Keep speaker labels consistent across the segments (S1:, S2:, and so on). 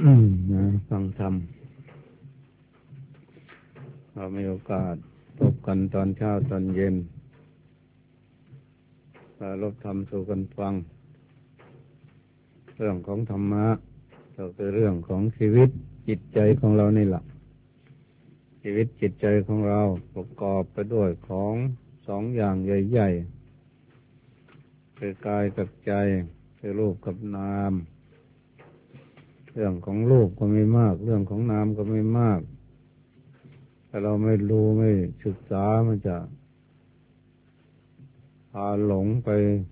S1: ฟังธรรมเรามีโอกาสพบกันตอนเช้าตอนเย็นปรารภธรรมสู่กันฟังเรื่องของธรรมะก็คือเรื่องของชีวิตจิตใจของเรานี่แหละชีวิตจิตใจของเราประกอบไปด้วยของสองอย่างใหญ่ๆคือกายกับใจคือรูปกับนามเรื่องของรูปก็ไม่มากเรื่องของนามก็ไม่มากถ้าเราไม่รู้ไม่ศึกษามันจะพาหลงไป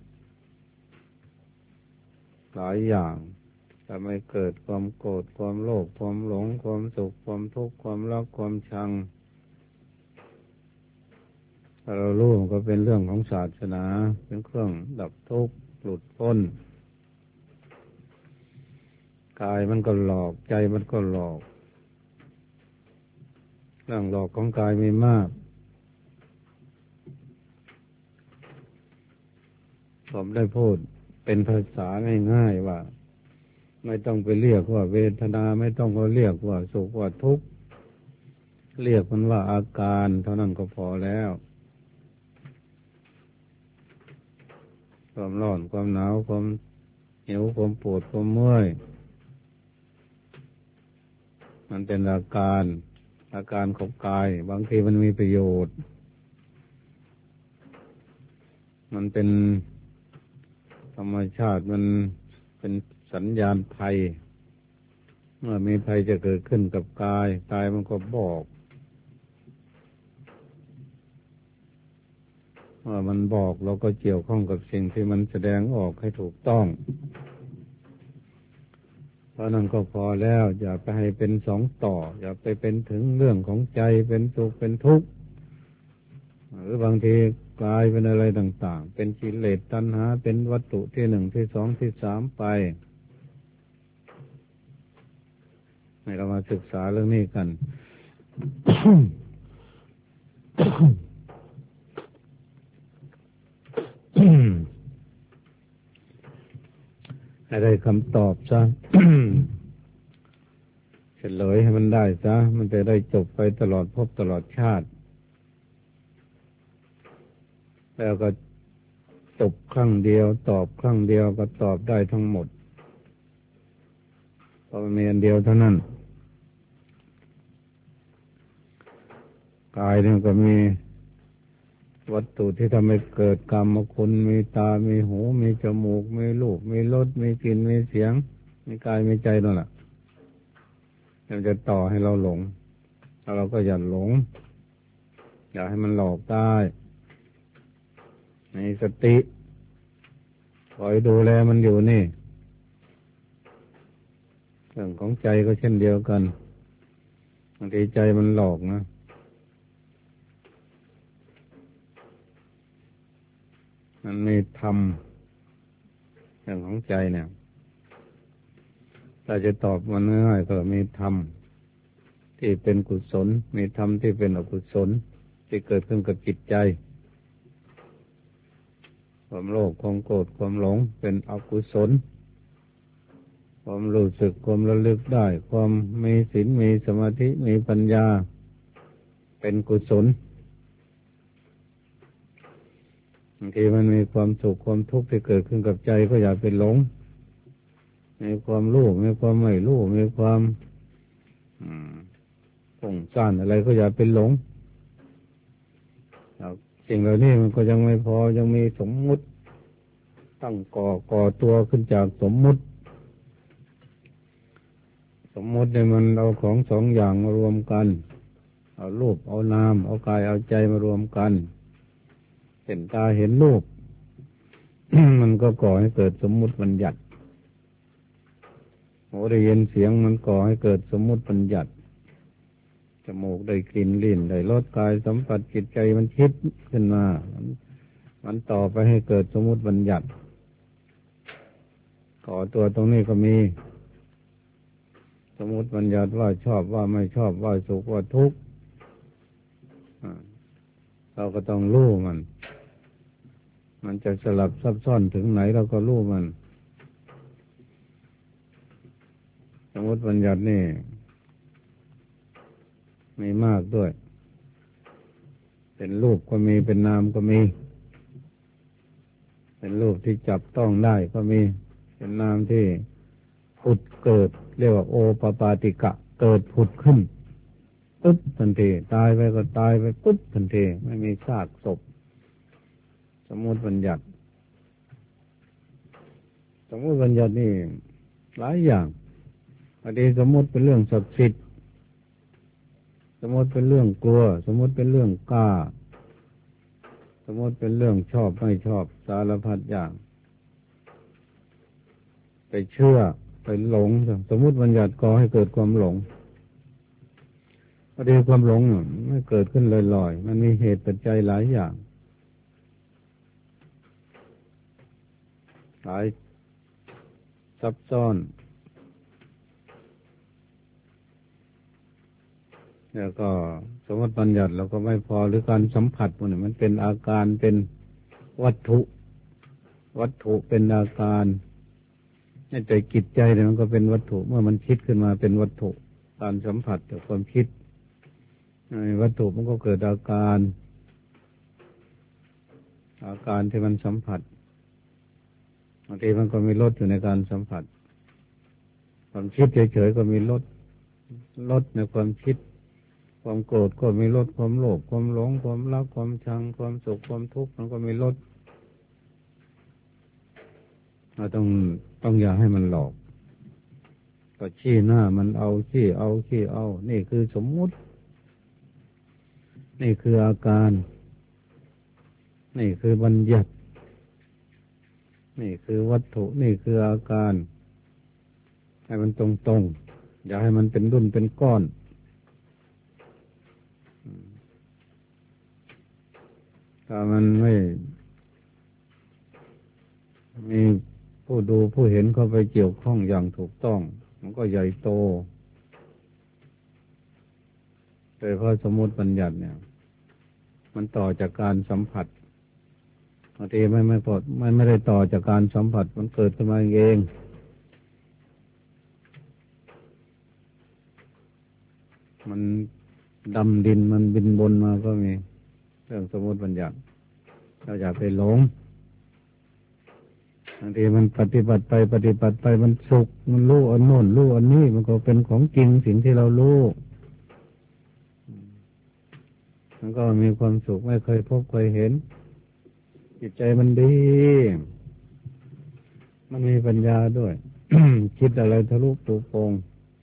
S1: หลายอย่างจะไม่เกิดความโกรธความโลภความหลงความสุขความทุกข์ความรักความชังถ้าเรารู้มันก็เป็นเรื่องของศาสนาเป็นเครื่องดับทุกข์หลุดพ้นกายมันก็หลอกใจมันก็หลอกเรื่องหลอกของกายมีมากผมได้พูดเป็นภาษาง่ายๆว่าไม่ต้องไปเรียกว่าเวทนาไม่ต้องไปเรียกว่าสุขว่าทุกข์เรียกมันว่าอาการเท่านั้นก็พอแล้วความร้อนความหนาวความหิวความปวดความเมื่อยมันเป็นอาการของกายบางทีมันมีประโยชน์มันเป็นธรรมชาติมันเป็นสัญญาณภัยเมื่อมีภัยจะเกิดขึ้นกับกายมันก็บอกเมื่อมันบอกเราก็เกี่ยวข้องกับสิ่งที่มันแสดงออกให้ถูกต้องเพราะนั้นก็พอแล้วอย่าไปให้เป็นสองต่ออย่าไปเป็นถึงเรื่องของใจเป็นสุขเป็นทุกข์หรือบางทีกลายเป็นอะไรต่างๆเป็นกิเลสตัณหาเป็นวัตถุที่หนึ่งที่สองที่สามไปให้เรามาศึกษาเรื่องนี้กัน ให้ได้คำตอบซะ เฉลยให้มันได้ซะมันจะได้จบไปตลอดภพตลอดชาติแล้วก็จบครั้งเดียวตอบครั้งเดียวก็ตอบได้ทั้งหมดเพราะมันมีอันเดียวเท่านั้นกายเนี่ยก็มีวัตถุที่ทำให้เกิดกรรมคุณมีตามีหูมีจมูกมีรูปมีรสมีกลิ่นมีเสียงมีกายมีใจนั่นแหละมันจะต่อให้เราหลงแล้วเราก็อย่าหลงอย่าให้มันหลอกได้มีสติคอยดูแลมันอยู่นี่เรื่องของใจก็เช่นเดียวกันบางทีใจมันหลอกนะมันมีธรรมเรื่องของใจเนี่ยถ้าจะตอบมันง่ายๆก็มีธรรมที่เป็นกุศลมีธรรมที่เป็นอกุศลที่เกิดขึ้นกับจิตใจความโลภความโกรธความหลงเป็นอกุศลความรู้สึกความระลึกได้ความมีศีลมีสมาธิมีปัญญาเป็นกุศลบางทีมันมีความสุขความทุกข์ที่เกิดขึ้นกับใจก็อย่าไปหลงมีความรู้มีความไม่รู้มีความฟุ้งซ่านอะไรก็อย่าไปหลงสิ่งเหล่านี้มันก็ยังไม่พอยังมีสมมุติตั้งก่อตัวขึ้นจากสมมุติเนี่ยมันเอาของสองอย่างมารวมกันเอารูปเอานามเอากายเอาใจมารวมกันเห็นตาเห็นรูป มันก็ก่อให้เกิดสมมุติบัญญัติหูได้ยินเสียงมันก่อให้เกิดสมมุติบัญญัติจมูกได้กลิ่นลิ้นได้รสกายสัมผัสจิตใจมันคิดขึ้นมามันต่อไปให้เกิดสมมุติบัญญัติก่อตัวตรงนี้ก็มีสมมุติบัญญัติว่าชอบว่าไม่ชอบว่าสุขว่าทุกข์เราก็ต้องรู้มันจะสลับซับซ้อนถึงไหนเราก็รู้มันสมมมติบัญญัตินี่มีมากด้วยเป็นรูปก็มีเป็นนามก็มีเป็นรูปที่จับต้องได้ก็มีเป็นนามที่ผุดเกิดเรียกว่าโอปปาติกะเกิดผุดขึ้นปุ๊บทันทีตายไปก็ตายไปปุ๊บทันทีไม่มีซากศพสมมติบัญญัติสมมติบัญญัตินี่หลายอย่างบางทีสมมติเป็นเรื่องศักดิ์สิทธิ์สมมติเป็นเรื่องกลัวสมมติเป็นเรื่องกล้าสมมติเป็นเรื่องชอบไม่ชอบสารพัดอย่างไปเชื่อไปหลงสมมติบัญญัติก่อให้เกิดความหลงพอดีความหลงไม่เกิดขึ้นลอยๆมันมีเหตุปัจจัยหลายอย่างหลายซับซ้อนแล้วก็สมมติบัญญัติเราก็ไม่พอหรือการสัมผัสมันเป็นอาการเป็นวัตถุเป็นอาการแต่จิตใจเนี่ยมันก็เป็นวัตถุเมื่อมันคิดขึ้นมาเป็นวัตถุการสัมผัสกับความคิดวัตถุมันก็เกิดอาการที่มันสัมผัสบางทีมันก็มีรสอยู่ในการสัมผัสความคิดเฉยๆก็มีรสในความคิดความโกรธก็มีรสความโลภความหลงความรักความชังความสุขความทุกข์มันก็มีรสเราต้องอย่าให้มันหลอกก็ชี้หน้ามันเอาชี้เอานี่คือสมมุตินี่คืออาการนี่คือบัญญัตินี่คือวัตถุนี่คืออาการให้มันตรงๆอย่าให้มันเป็นดุ่นเป็นก้อนถ้ามันไม่มีผู้ดูผู้เห็นเข้าไปเกี่ยวข้องอย่างถูกต้องมันก็ใหญ่โตโดยเพราะสมมติบัญญัติเนี่ยมันต่อจากการสัมผัสบางทีไม่ได้ต่อจากการสัมผัสมันเกิดขึ้นมาเองมันดำดินมันบินบนมาก็มีเรื่องสมมติบัญญัติเราอย่าไปหลงบางทีมันปฏิบัติไปมันสุขมันรู้อันโน้นรู้อันนี้มันก็เป็นของจริงสิ่งที่เรารู้มันก็มีความสุขไม่เคยพบเคยเห็นจิตใจมันดีมันมีปัญญาด้วย คิดอะไรทะลุปรุโปร่ง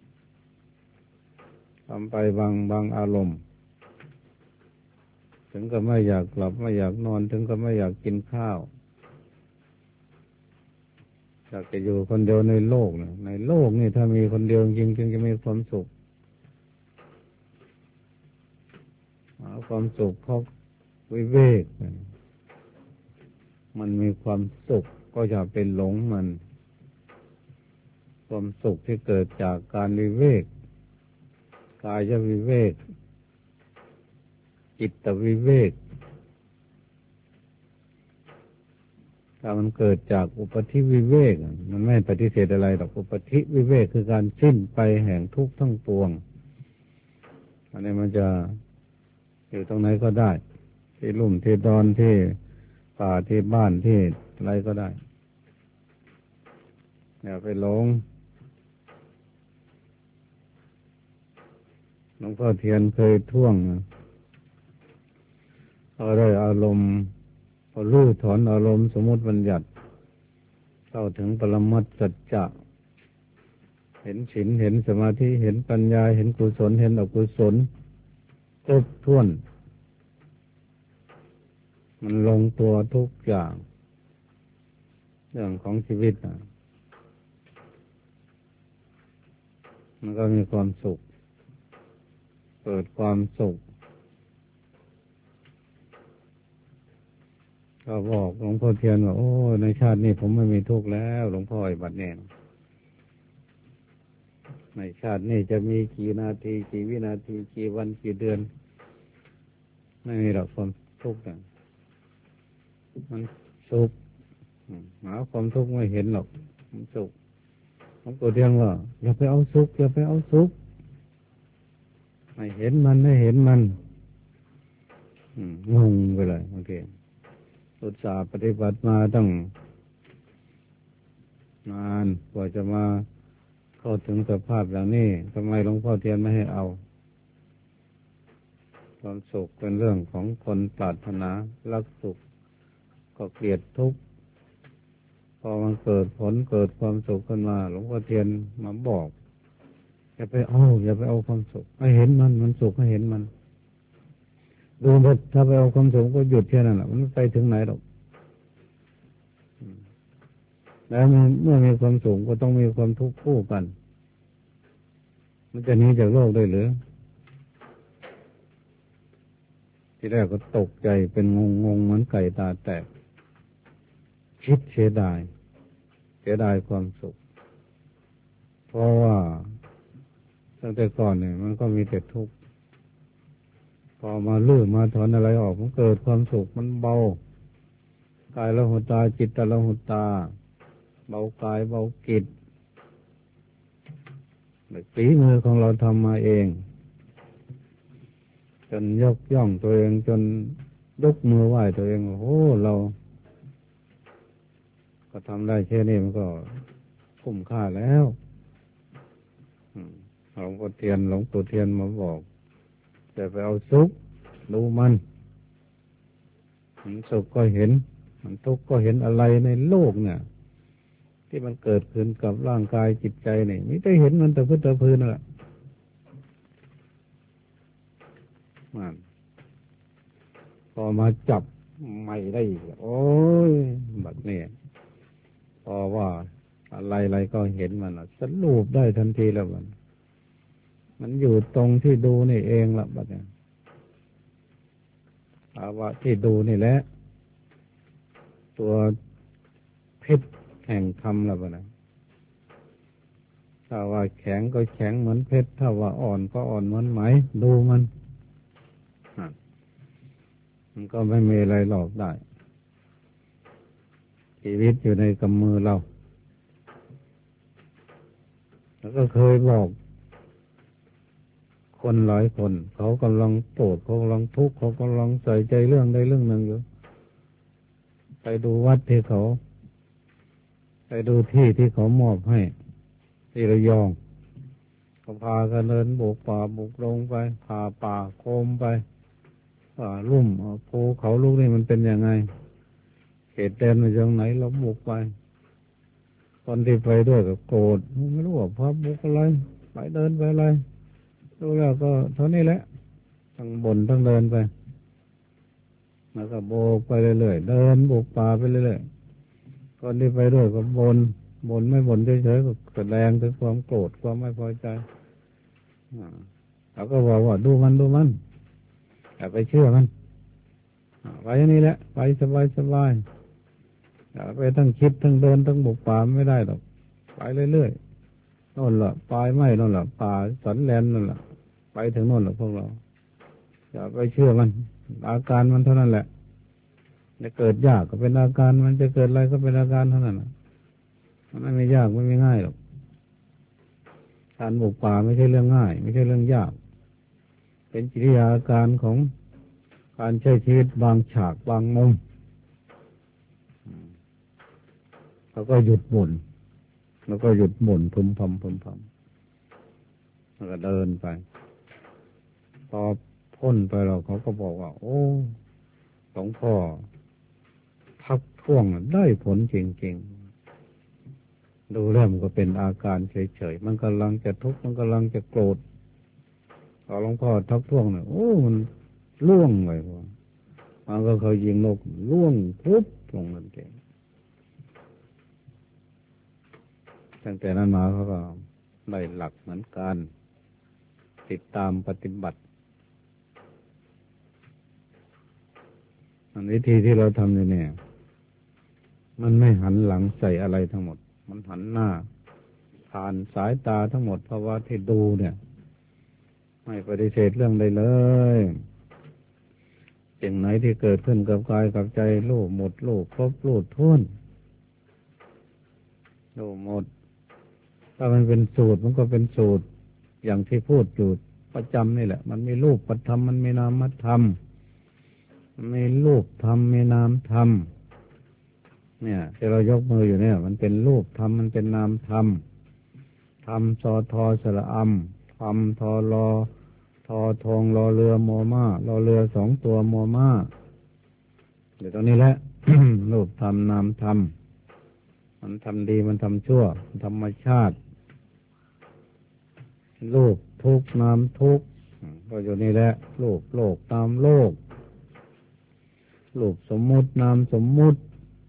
S1: ทำไปบางอารมณ์ถึงก็ไม่อยากหลับไม่อยากนอนถึงก็ไม่อยากกินข้าวอยากจะอยู่คนเดียวในโลกนะในโลกนี่ถ้ามีคนเดียวจริงจึงจะมีความสุขความสุขเพราะวิเวกมันมีความสุขก็อย่าเป็นหลงมันความสุขที่เกิดจากการวิเวกกายวิเวกจิตวิเวกถ้ามันเกิดจากอุปธิวิเวกมันไม่ปฏิเสธอะไรหรอกอุปธิวิเวกคือการสิ้นไปแห่งทุกข์ทั้งปวงอันนี้มันจะอยู่ตรงไหนก็ได้ที่ลุ่มที่ดอนที่ป่าที่บ้านที่อะไรก็ได้อย่าไปหลงหลวงพ่อเทียนเคยท่วงอะไรอารมณ์พอรู้ถอนอารมณ์สมมติบัญญัติเข้าถึงปรมัตถสัจจะเห็นศีลเห็นสมาธิเห็นปัญญาเห็นกุศลเห็นอกุศลครบถ้วนมันลงตัวทุกอย่างเรื่องของชีวิตมันก็มีความสุขเกิดความสุขก็บอกหลวงพ่อเทียนว่าโอ้ในชาตินี้ผมไม่มีทุกข์แล้วหลวงพ่อไอ้บัดเนี่ยในชาตินี้จะมีกี่นาทีกี่วินาทีกี่วันกี่เดือนไม่มีหรอกความทุกข์มันสุขหาความทุกข์ไม่เห็นหรอกมันสุขหลวงปู่เทียนว่าอย่าไปเอาสุขอย่าไปเอาสุขให้เห็นมันให้เห็นมันงงไปเลยโอเคอุตส่าห์ปฏิบัติมาตั้งนานกว่าจะมาเข้าถึงสภาพอย่างนี้ทำไมหลวงพ่อเทียนไม่ให้เอาความสุขเป็นเรื่องของคนปรารถนารักสุขก็เกลียดทุกข์พอมันเกิดผลเกิดความสุขขึ้นมาหลวงพ่อเทียนมาบอกอย่าไปเอาความสุขให้เห็นมันสุขให้เห็นมันดูมันถ้าไปเอาความสุขก็หยุดแค่นั้นแหละมันไม่ไปถึงไหนหรอกแล้วเมื่อมีความสุขก็ต้องมีความทุกข์คู่กันมันจะหนีจากโลกได้หรือที่แรกก็ตกใจเป็นงงเหมือนไก่ตาแตกคิดเสียดายความสุขเพราะว่าตั้งแต่ก่อนเนี่ยมันก็มีแต่ทุกข์พอมาลื้อมาถอนอะไรออกมันเกิดความสุขมันเบากายละหุตาจิตละหุตาเบากายเบาจิตฝีมือของเราทำมาเองจนยกย่องตัวเองจนยกมือไหว้ตัวเองโอ้เราก็ทำได้แค่นี้มันก็คุ้มค่าแล้วหลวงปู่เทียนมาบอกจะไปเอาสุขดูมันสุขก็เห็นมันทุกข์ก็เห็นอะไรในโลกเนี่ยที่มันเกิดขึ้นกับร่างกายจิตใจนี่ไม่ได้เห็นมันแต่พื้นแต่พื้นนั่นแหละมันพอมาจับไม่ได้โอ้ยแบบนี้พอว่าอะไรก็เห็นมันสรุปได้ทันทีแล้วมันอยู่ตรงที่ดูนี่เองละบัดนี้ภาวะที่ดูนี่แหละตัวเพชรแห่งธรรมละบัดนี้ถ้าว่าแข็งก็แข็งเหมือนเพชรถ้าว่าอ่อนก็อ่อนเหมือนไหมดูมันก็ไม่มีอะไรหลอกได้ชีวิตอยู่ในกำมือเราแล้วก็เคยบอกคนหลายคนเขากำลังโกรธเขากำลังทุกข์เขากำลังใส่ใจเรื่องใดเรื่องหนึ่งอยู่ไปดูวัดที่เขาไปดูที่ที่เขามอบให้ที่ระยองเขาพากันเดินบุกป่าบุกลงไปผ่าป่าโคมไปป่าลุ่มภูเขาลูกนี่มันเป็นยังไงเขตแดนมาจากไหนเราบุกไปคนที่ไปด้วยก็โกรธไม่รู้ว่าพาบุกอะไรไปเดินไปอะไรดูแล้วก็เท่านี้แหละทั้งบ่นทั้งเดินไปแล้วก็โบกไปเรื่อยๆเดินบุกป่าไปเรื่อยๆคนที่ไปด้วยก็บ่นไม่บ่นเฉยๆก็แสดงถึงความโกรธความไม่พอใจเราก็บอกว่าดูมันอย่าไปเชื่อมันไปอย่างนี้แหละไปสบายอย่าไปทั้งคิดทั้งเดินทั้งบุกป่าไม่ได้หรอกไปเรื่อยๆโน่นล่ะปลายไม้โน่นล่ะป่าสันแลนนั่นล่ะไปถึงโน่นล่ะพวกเราอย่าไปเชื่อมันอาการมันเท่านั้นแหละจะเกิดยากก็เป็นอาการมันจะเกิดอะไรก็เป็นอาการเท่านั้นมันไม่ยากไม่ง่ายหรอกการบุกป่าไม่ใช่เรื่องง่ายไม่ใช่เรื่องยากเป็นกิริยาอาการของการใช้ชีวิตบางฉากบางมุมแล้วก็หยุดหมุนพึมพำแล้วก็เดินไปพอพ้นไปเราเขาก็บอกว่าโอ้หลวงพ่อทับท่วงได้ผลจริงๆดูแล้วมันก็เป็นอาการเฉยๆมันกำลังจะทุกข์มันกำลังจะโกรธพอหลวงพ่อทับท่วงเนี่ยโอ้มันล่วงไปมันก็เขายิงนกล่วงปุ๊บลงนั่นเองตั้งแต่นั้นมาเขาก็ได้หลักเหมือนกันติดตามปฏิบัติวิธีที่เราทำเนี่ยมันไม่หันหลังใส่อะไรทั้งหมดมันหันหน้าผ่านสายตาทั้งหมดเพราะว่าที่ดูเนี่ยไม่ปฏิเสธเรื่องใดเลยสิ่งไหนที่เกิดขึ้นกับกายกับใจรู้หมดรู้ครบรู้ถ้วนรู้หมดถ้ามันเป็นสูตรมันก็เป็นสูตรอย่างที่พูดอยู่ประจำนี่แหละมันมีรูปธรรมมันมีนามธรรมมันมีรูปธรรมมีนามธรรมเนี่ยที่เรายกมืออยู่เนี่ยมันเป็นรูปธรรมมันเป็นนามธรรมธรรมซอทอสระอัมธรรมทอรอทอทองรอเรือมอม้ารอเรือสองตัวมอม้าเดี๋ยวตรงนี้แหละ รูปธรรมนามธรรมมันทำดีมันทำชั่วธรรมชาติรูปทุกข์นามทุกข์ก็อยู่นี่แหละรูปโลกตามโลกรูปสมมุตินามสมมุติ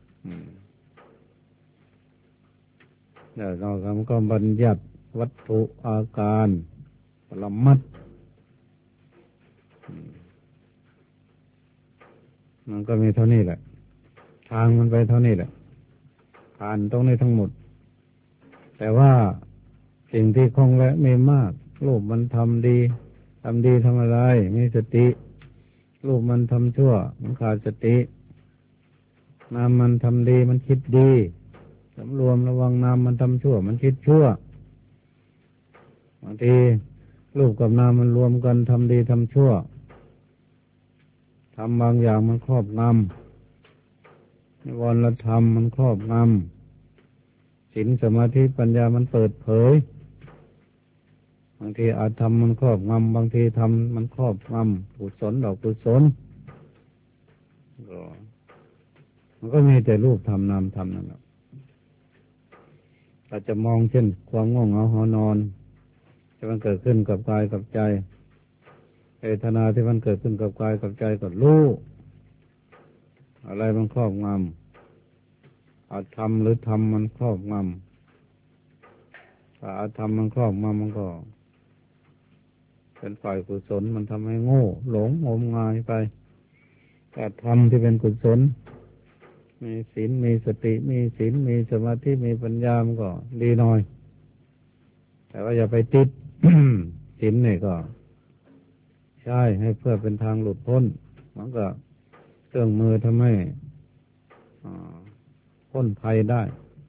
S1: แล้วเราก็บัญญัติวัตถุอาการปรมัตถ์มันก็มีเท่านี้แหละทางมันไปเท่านี้แหละผ่านตรงนี้ทั้งหมดแต่ว่าสิ่งที่คงและไม่มากรูปมันทำดีทำอะไรมีสติรูปมันทำชั่วมันขาดสตินามมันทำดีมันคิดดีสำรวมระวังนามมันทำชั่วมันคิดชั่วบางทีรูปกับนามมันรวมกันทำดีทำชั่วทำบางอย่างมันครอบงำนิวรณธรรมมันครอบงำศีลสมาธิปัญญามันเปิดเผยบางทีอาธรรมมันครอบงำบางทีธรรมมันครอบงำกุศลดอกกุศลมันก็มีแต่รูปธรรมนามธรรมนั่นแหละเราจะมองเช่นความง่วงเหงาหอนอนที่มันเกิดขึ้นกับกายกับใจเวทนาที่มันเกิดขึ้นกับกายกับใจก็รู้อะไรมันครอบงำอาธรรมหรือธรรมมันครอบงำถ้าอาธรรมมันครอบงำมันก็เป็นฝ่ายกุศลมันทำให้โง่หลงงมงายไปแต่ธรรมที่เป็นกุศลมีศีลมีสติมีศีลมีสมาธิมีปัญญามันก็ดีหน่อยแต่ว่าอย่าไปติด ศีลเนี่ยก็ใช่ให้เพื่อเป็นทางหลุดพ้นมันก็เครื่องมือทำให้พ้นภัยได้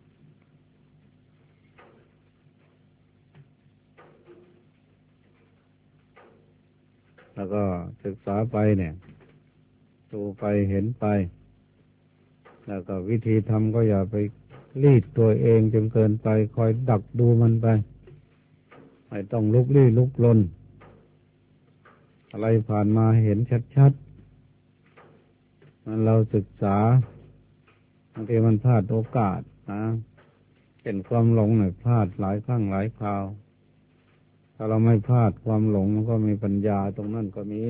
S1: แล้วก็ศึกษาไปเนี่ยดูไปเห็นไปแล้วก็วิธีทำก็อย่าไปรีดตัวเองจนเกินไปคอยดักดูมันไปไม่ต้องลุกลี้ลุกลนอะไรผ่านมาเห็นชัดๆมันเราศึกษาบางทีมันพลาดโอกาสนะเห็นความหลงหน่อยพลาดหลายครั้งหลายคราวถ้าเราไม่พลาดความหลงมันก็มีปัญญาตรงนั้นก็มี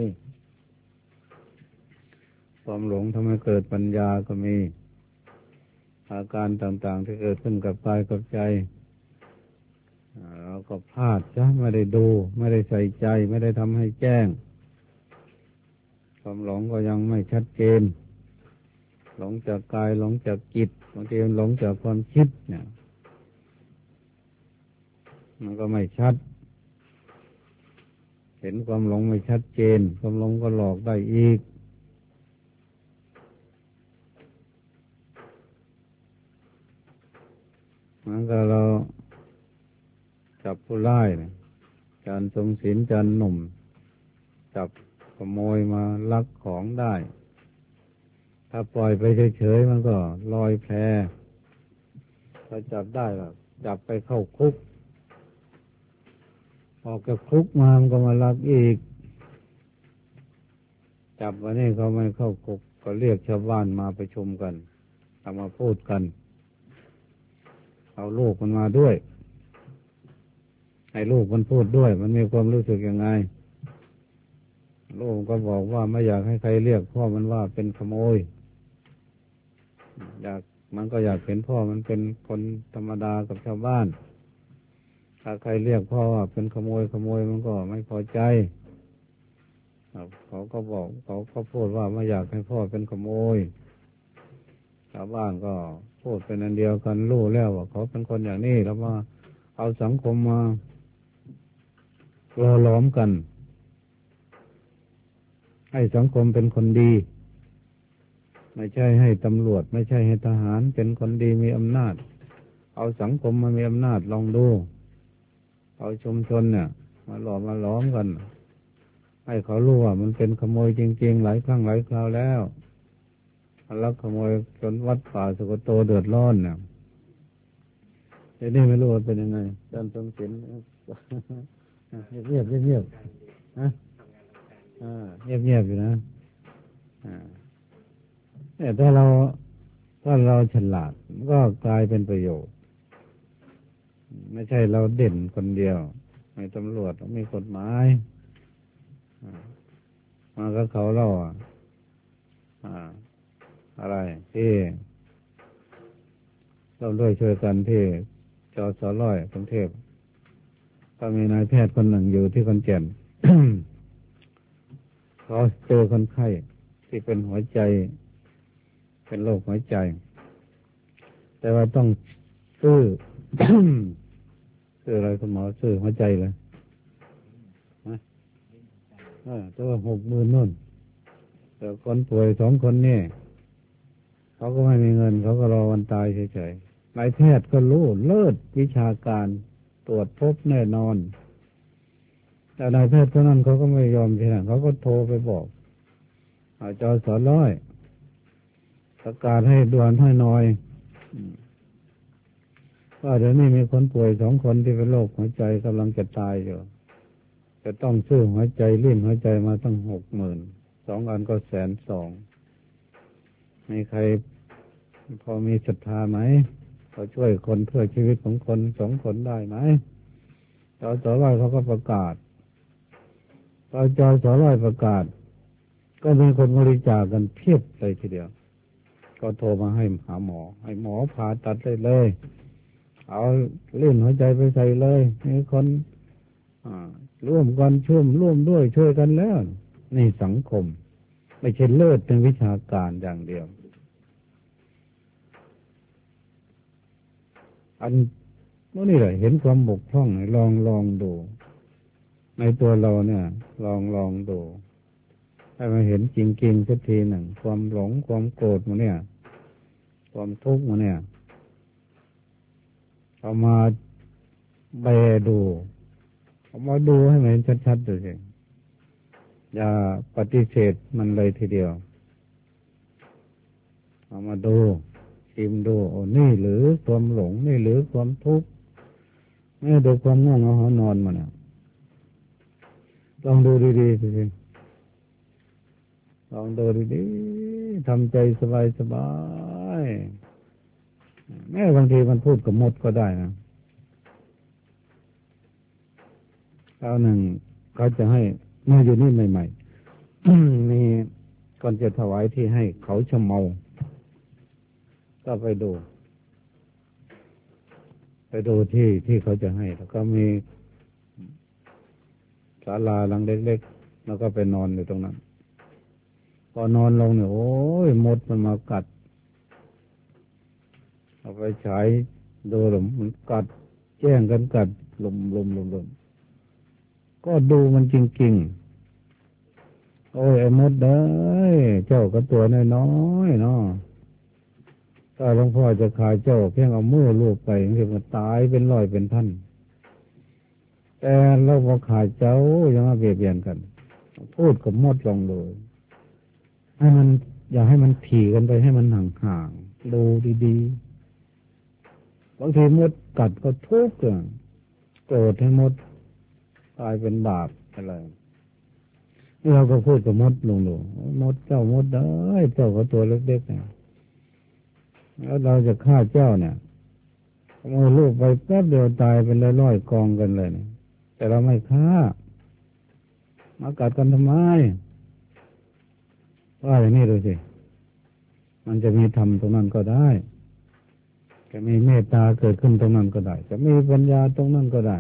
S1: ความหลงทำให้เกิดปัญญาก็มีอาการต่างๆที่เกิดขึ้นกับกายกับใจเราก็พลาดจ้ะไม่ได้ดูไม่ได้ใส่ใจไม่ได้ทำให้แจ้งความหลงก็ยังไม่ชัดเจนหลงจากกายหลงจากจิตบางทีมันหลงจากความคิดเนี่ยมันก็ไม่ชัดเห็นความหลงไม่ชัดเจนความหลงก็หลอกได้อีกมันก็เราจับผู้ร้ายเนี่ยจารทรงศีลจารหนุ่มจับขโมยมาลักของได้ถ้าปล่อยไปเฉยๆมันก็ลอยแพถ้าจับได้ก็จับไปเข้าคุกออกจากคุกมามันก็มาลักอีกจับวันนี้เขาไม่เข้าคุกก็เรียกชาวบ้านมาประชุมกันเอามาพูดกันเอาลูกมันมาด้วยให้ลูกมันพูดด้วยมันมีความรู้สึกยังไงลูกก็บอกว่าไม่อยากให้ใครเรียกพ่อมันว่าเป็นขโมยมันก็อยากเห็นพ่อมันเป็นคนธรรมดากับชาวบ้านถ้าใครเรียกพ่อว่าเป็นขโมยมันก็ไม่พอใจเขาก็บอกเขาก็พูดว่าไม่อยากให้พ่อเป็นขโมยชาวบ้านก็พูดเป็นอันเดียวกันรู้แล้วว่าเขาเป็นคนอย่างนี้แล้วมาเอาสังคมมาล้อมกันให้สังคมเป็นคนดีไม่ใช่ให้ตำรวจไม่ใช่ให้ทหารเป็นคนดีมีอำนาจเอาสังคมมามีอำนาจลองดูเอาชุมชนเนี่ยมาหลอมมาล้อมกันให้เขารู้ว่ามันเป็นขโมยจริงๆหลายครั้งหลายคราวแล้วลักขโมยจนวัดป่าสุกโตเดือดร้อนเนี่ยทีนี้ไม่รู้ว่าเป็นยังไงท่านสมศิลป์เงียบเงียบนะเงียบเงียบอยู่นะเนี่ยถ้าเราฉลาดก็กลายเป็นประโยชน์ไม่ใช่เราเด่นคนเดียวไม่ตำรวจมีกฎหมายมาก็เขาเล่าอะไรที่เราด้วยช่วยกันที่จสร้อยกรุงเทพก็มีนายแพทย์คนหนึ่งอยู่ที่ขอนแก่น เขาเจอคนไข้ที่เป็นหัวใจเป็นโรคหัวใจแต่ว่าต้องซื้อ ซื้ออะไรคุณหมอซื้อหัวใจเลยตัว60,000นู่นแต่คนป่วย2 คนนี่เขาก็ไม่มีเงินเขาก็รอวันตายเฉยๆนายแพทย์ก็รู้เลิศวิชาการตรวจพบแน่นอนแต่นายแพทย์เท่านั้นเขาก็ไม่ยอมทีนั้นเขาก็โทรไปบอกจสร้อยประกาศให้ด่วนให้หน่อยว่าเดี๋ยวนี้มีคนป่วย2 คนที่เป็นโรคหัวใจกำลังจะตายอยู่จะต้องซื้อหัวใจลิ้นหัวใจมาตั้ง60,000 2 อันก็120,000มีใครพอมีศรัทธาไหมเขาช่วยคนเพื่อชีวิตของคน2 คนได้ไหมจสร้อยเขาก็ประกาศพอจสร้อยประกาศก็มีคนบริจาคกันเพียบเลยทีเดียวก็โทรมาให้หาหมอให้หมอผ่าตัดได้เลยเอาลิ้นหัวใจไปใส่เลยมีคนร่วมกันร่วมด้วยช่วยกันแล้วนี่สังคมไม่ใช่เลิศเป็นวิชาการอย่างเดียวอันนี่แหละเห็นความบกพร่องลองดูในตัวเราเนี่ยลองดูให้มาเห็นจริงๆสักทีหนึ่งความหลงความโกรธมันเนี่ยความทุกข์มันเนี่ยเอามาแบดูเอามาดูให้มันเห็นชัดๆดูสิอย่าปฏิเสธมันเลยทีเดียวเอามาดูชิมดูโอ้นี่หรือความหลงนี่หรือความทุกข์นี่ดูความง่วงเหงาหอนอนมันเนี่ยลองดูดีๆสิลองดูดีๆทำใจสบายๆแม้บางทีมันพูดกับมดก็ได้นะคราวหนึ่งเขาจะให้เมื่ออยู่นี่ใหม่ๆ มีก่อนจะถวายที่ให้เขาชะเมาก็ไปดูที่เขาจะให้แล้วก็มีศาลาหลังเล็กๆแล้วก็ไปนอนอยู่ตรงนั้นพอนอนลงเนี่ยโอ้ยมดมันมากัดเอาไปฉายดูหลุมมันกัดแจ้งกันกัดลมก็ดูมันจริงๆโอ้ยไอ้มดเด้ยเจ้าก็ตัวน้อยๆเนาะถ้าหลวงพ่อจะขายเจ้าเพียงเอามือลูบไปมันตายเป็นร้อยเป็นพันแต่เราพอขายเจ้ายังมาเบียดเบียนกันพูดกับมดลองเลยให้มันอย่าให้มันถี่กันไปให้มันห่างๆดูดีๆบางทีมดกัดก็ทุกข์โกรธให้มดกลายเป็นบาปอะไรเราก็พูดกับมดลงมดเจ้ามดเอ้ยเจ้าก็ตัวเล็กๆเนี่ยแล้วเราจะฆ่าเจ้าเนี่ยเอาลูกไปแป๊บเดียวตายเป็นร้อยๆกองกันเลยเนี่ยแต่เราไม่ฆ่ามากัดกันทำไมว่าอย่างนี้ดูสิมันจะมีธรรมตรงนั้นก็ได้จะมีเมตตาเกิดขึ้นตรงนั้นก็ได้จะมีปัญญาตรงนั้นก็ได้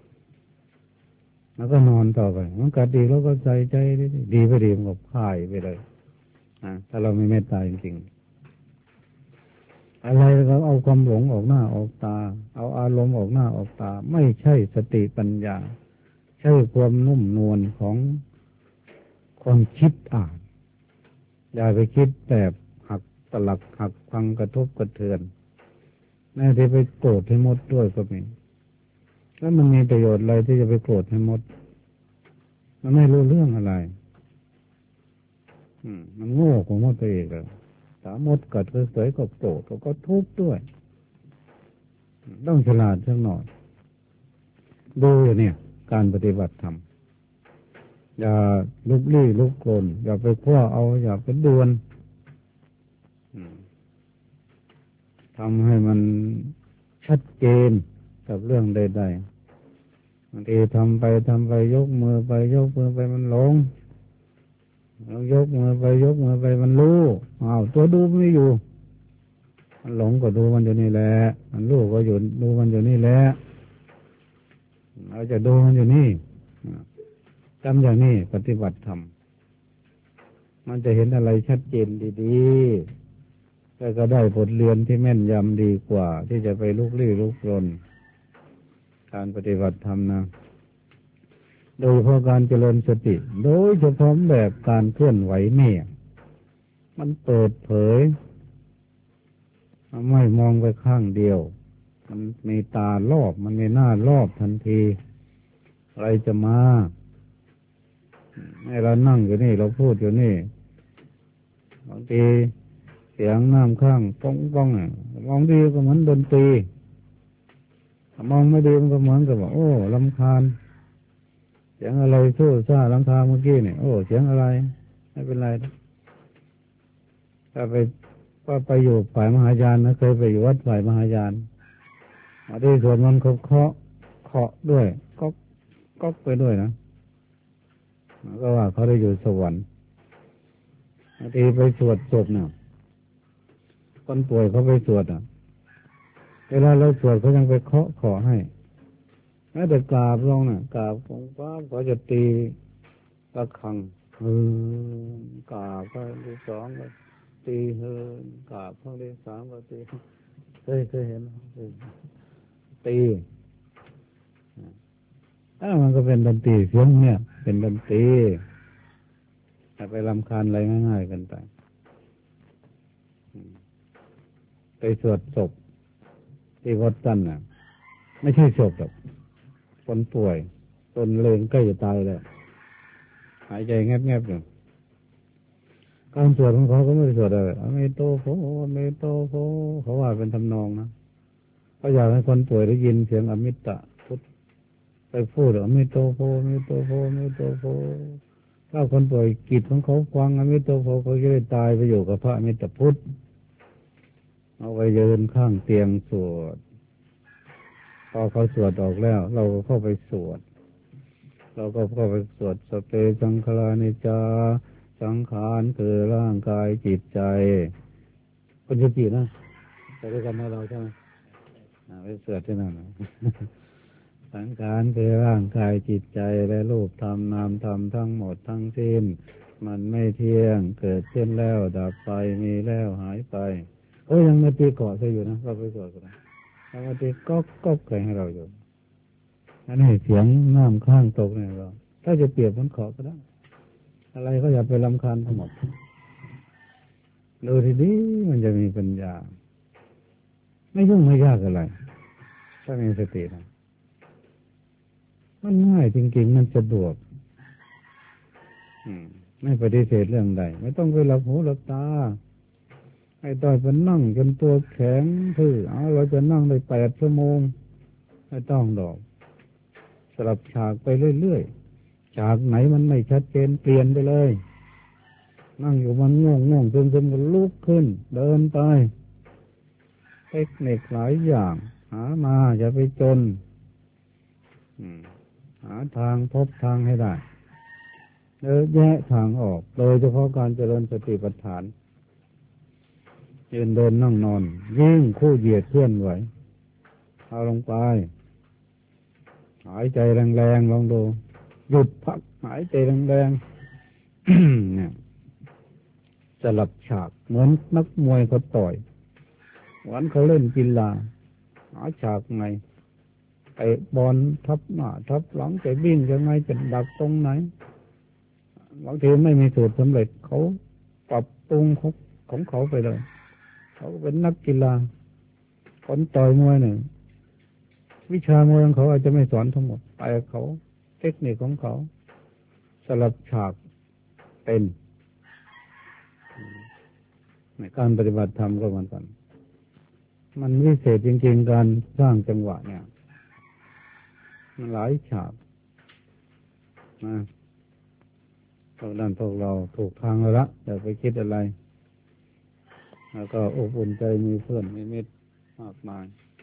S1: แล้วก็นอนต่อไปมันกัดดีแล้วก็ใจดีไปดีมันก็พ่ายไปเลยถ้าเราไม่เมตตาจริงๆอะไรเราเอาความหลงออกหน้าออกตาเอาอารมณ์ออกหน้าออกตาไม่ใช่สติปัญญาใช่ความนุ่มนวลของความคิดอย่าไปคิดแบบหักตลักหักพังกระทบกระเทือนแม้ที่ไปโกรธให้มดด้วยก็มีแล้วมันมีประโยชน์อะไรที่จะไปโกรธให้มดมันไม่รู้เรื่องอะไรมันโง่ของมดตัวเองเลยสามมดกัดเฉยๆก็โกรธก็ทุกข์ด้วยต้องฉลาดสักหน่อยดูอย่างนี้การปฏิบัติธรรมอย่าลุกลี้ลุกลนอย่าไปคว้าเอาอย่าไปดวนทำให้มันชัดเจนกับเรื่องใดๆบางทีทำไปยกมือไปมันหลงเรายกมือไปมันรู้ตัวดูไม่อยู่มันหลงก็ดูมันอยู่นี่แหละมันรู้ก็อยู่ดูมันอยู่นี่แหละเราจะดูมันอยู่นี่จำอย่างนี้ปฏิบัติธรรมมันจะเห็นอะไรชัดเจนดีๆแล้วก็ได้บทเรียนที่แม่นยำดีกว่าที่จะไปลุกลี้ลุกลนการปฏิบัติธรรมนะโดยเฉพาะการเจริญสติโดยเฉพาะแบบการเคลื่อนไหวเนี่ยมันเปิดเผยไม่มองไปข้างเดียวมันมีตารอบมันมีหน้ารอบทันทีอะไรจะมาให้เรานั่งอยู่นี่เราพูดอยู่นี่บางทีเสียงน้ำข้างป้องมองดีก็เหมือนดนตรีมองไม่ดีมันก็เหมือนกับว่าโอ้รำคาญเสียงอะไรสู้ซ่ารำคาญเมื่อกี้เนี่ยโอ้เสียงอะไรไม่เป็นไรถ้าไปอยู่ฝ่ายมหายานนะเคยไปอยู่วัดฝ่ายมหายานที่สวดมนต์เคาะด้วยก็ไปด้วยนะก็ว่าเขาได้อยู่สวรรค์บางทีไปสวดศพเนี่ยคนป่วยเขาไปสวดเวลาเราสวดเขายังไปเคาะให้แม้แต่กราบลงกราบของพระเขาจะตีระฆังกราบครั้งที่สองก็ตีกราบครั้งที่สามก็ตีเคยเห็นตีมันก็เป็นดนตรีเสียงเนี่ยเป็นดนตรีแต่ไปรำคาญอะไรง่ายๆกันไปสวดศพที่วัดจันทร์ไม่ใช่ศพหรอกคนป่วยคนเลงใกล้จะตายแล้วหายใจแงบๆอยู่การสวดของเขาก็ไม่ได้สวดอะไรอเมโตโฟเขาว่าเป็นทำนองนะเขาอยากให้คนป่วยได้ยินเสียงอมิตตะพุทธไปพูดอเมโตโฟถ้าคนป่วยกิจของเขาฟังอมิโตโฟเขาจะได้ตายไปอยู่กับพระอมิตรพุทธเอาไปยืนข้างเตียงสวดพอเขาสวดออกแล้วเราก็เข้าไปสวดสเปสังขารนิจจาสังขารคือร่างกายจิตใจคนจะจีนะไปด้วยกันนะเราใช่ไหมไปสวดที่นั่นสังขารคือร่างกายจิตใจและรูปธรรมนามธรรมทั้งหมดทั้งสิ้นมันไม่เที่ยงเกิดขึ้นแล้วดับไปมีแล้วหายไปยังมาตีเกาะซะอยู่นะเราไปสวดกันยังมาตีก็เคยให้เราอยู่อันนี้เสียงน้ำข้างตกเนี่ยเราถ้าจะเปรียบมันเกาะก็ได้อะไรก็อย่าไปรำคาญทั้งหมดดูทีนี้มันจะมีปัญญาไม่ยุ่งไม่ยากอะไรถ้ามีสตินะมันง่ายจริงๆมันสะดวกไม่ปฏิเสธเรื่องใดไม่ต้องไปหลับหูหลับตาให้ต่อยไปนั่งจนตัวแข็งทื่อเราจะนั่งได้8 ชั่วโมงไม่ต้องดอกสลับฉากไปเรื่อยๆฉากไหนมันไม่ชัดเจนเปลี่ยนไปเลยนั่งอยู่มันง่วงจนก็ลุกขึ้นเดินไปเทคนิคหลายอย่างหามาอย่าไปจนหาทางพบทางให้ได้แยกทางออกโดยเฉพาะการเจริญสติปัฏฐานยืนเดินนั่งนอนยิ่งคู่เหยียดเคลื่อนไหวเอาลงไปหายใจแรงๆลองดูหยุดพักหายใจแรงๆเนี่ยสลับฉากเหมือนนักมวยเขาต่อยวันเขาเล่นกีฬาหาฉากไงไอ้บอลทับหน้าทับหลังจะวิ่งยังไงจะดักตรงไหนบางทีไม่มีสูตรสำเร็จเขาปรับปรุงของเขาไปเลยเขาเป็นนักกีฬาคนต่อยมวยเนี่ยวิชามวยของเขาอาจจะไม่สอนทั้งหมดไปเขาเทคนิคของเขาสลับฉากเป็นในการปฏิบัติธรรมก็เหมือนกันมันวิเศษจริงๆการสร้างจังหวะเนี่ยมันหลายฉากนะตอนนั้นพวกเราถูกทางแล้วละอย่าไปคิดอะไรแล้วก็อบอุ่นใจมีเพื่อนมีมิตรมากมาย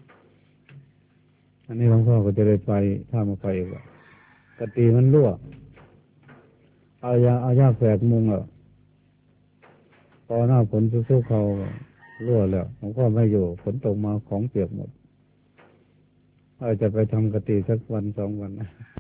S1: อันนี้หลวงพ่อก็จะได้ไปถ้ามาไปอีกกติมันรั่วเอายาแฝกมุงพอหน้าฝนสู้เขารั่วแล้วหลวงพ่อไม่อยู่ฝนตกมาของเปียกหมดจะไปทำกติสักวัน2 วัน